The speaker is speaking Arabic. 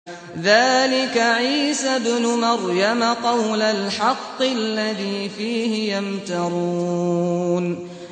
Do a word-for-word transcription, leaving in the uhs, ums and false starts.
ذلك عيسى ابن مريم قول الحق الذي فيه يمترون